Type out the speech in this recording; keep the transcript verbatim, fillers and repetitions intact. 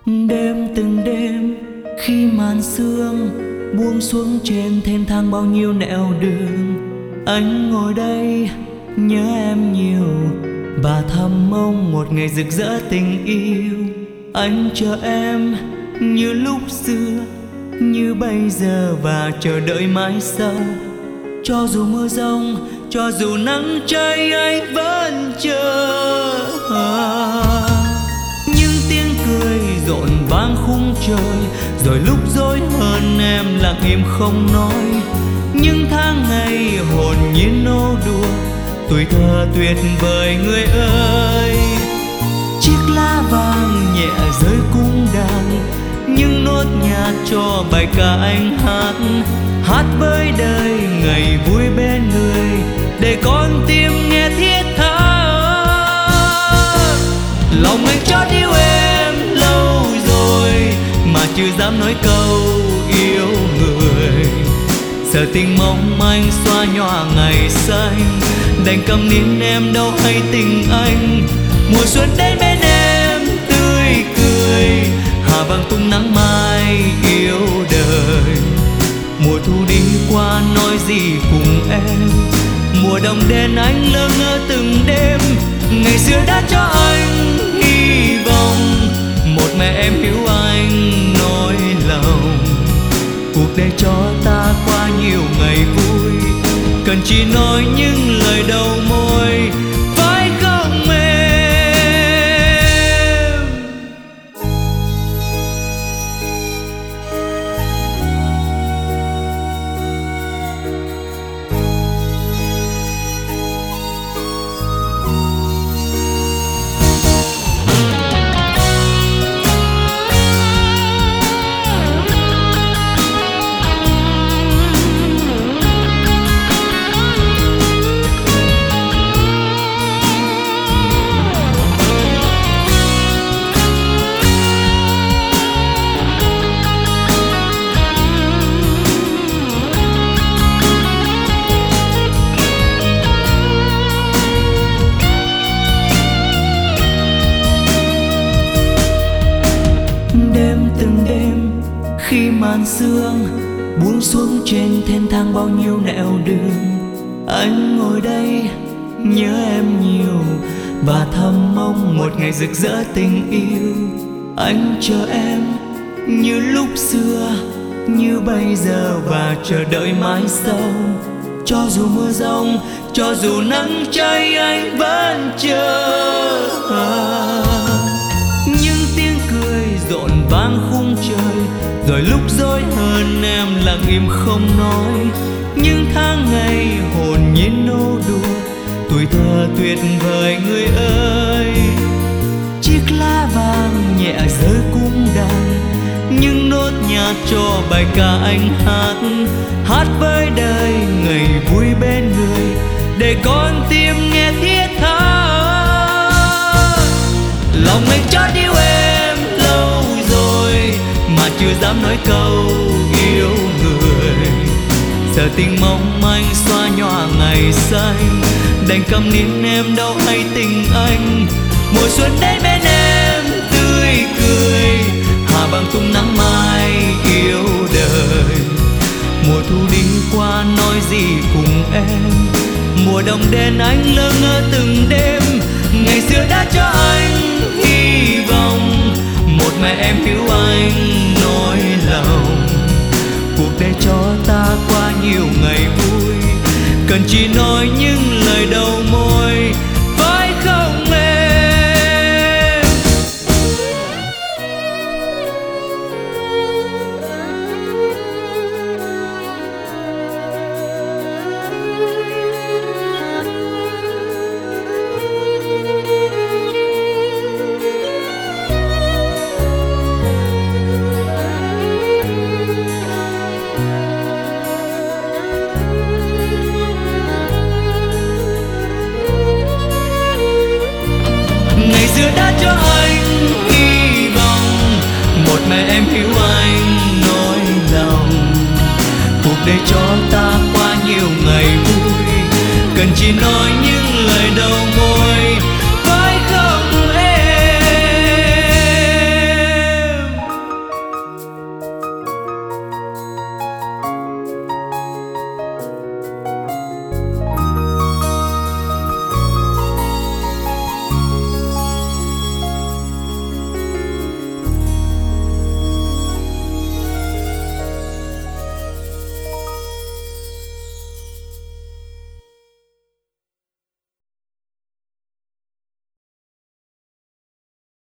Đêm từng đêm khi màn sương buông xuống trên thênh thang bao nhiêu nẻo đường, anh ngồi đây nhớ em nhiều và thầm mong một ngày rực rỡ tình yêu. Anh chờ em như lúc xưa, như bây giờ và chờ đợi mãi sau. Cho dù mưa giông, cho dù nắng cháy, anh vẫn chờ. Những tiếng cười rộn vang khung trời, rồi lúc dối hơn em lặng im không nói. Những tháng ngày hồn nhiên nô đùa, tuổi thơ tuyệt vời người ơi. Chiếc lá vàng nhẹ rơi cung đàn, những nốt nhạc cho bài ca anh hát. Hát với đời ngày vui bên người, để con tim nghe thiết tha. Lòng anh chót yêu em lâu rồi, mà chưa dám nói câu yêu người. Giờ tình mong manh xóa nhòa ngày xanh, đành câm nín em đâu hay tình anh. Mùa xuân đến bên em tươi cười, hà vàng tung nắng mai yêu đời. Mùa thu đi qua nói gì cùng em, mùa đông đến anh lơ ngơ từng đêm. Ngày xưa đã cho anh hy vọng, một mẹ em hiểu anh nỗi lòng. Cuộc đời cho ta qua nhiều ngày vui, cần chỉ nói những lời đầu môi, phải không em? Khi màn sương buông xuống trên thênh thang bao nhiêu nẻo đường, anh ngồi đây nhớ em nhiều và thầm mong một ngày rực rỡ tình yêu. Anh chờ em như lúc xưa, như bây giờ và chờ đợi mãi sau. Cho dù mưa giông, cho dù nắng cháy, anh vẫn chờ. Những tiếng cười rộn vang khung trời, rồi lúc dối hơn em lặng im không nói. Những tháng ngày hồn nhiên nô đùa, tuổi thơ tuyệt vời người ơi. Chiếc lá vàng nhẹ rơi cung đàn, những nốt nhạc cho bài ca anh hát. Hát với đời ngày vui bên người, để con tim nghe thiết tha. Lòng anh chót yêu em lâu rồi, mà chưa dám nói câu yêu người. Giờ tình mong manh xóa nhòa ngày xanh, đành câm nín em đâu hay tình anh. Mùa xuân đến bên em tươi cười, hà vàng tung nắng mai yêu đời. Mùa thu đi qua nói gì cùng em, mùa đông đến anh lơ ngơ từng đêm. Ngày xưa đã cho anh hy vọng, một mẹ em hiểu anh nỗi lòng. Cuộc đời cho ta qua nhiều ngày vui, cần chỉ nói những lời đầu môi, phải không em? Xưa đã cho anh hy vọng, một mẹ em hiểu anh nỗi lòng. Cuộc đời cho ta qua nhiều ngày vui, cần chỉ nói những lời đầu môi,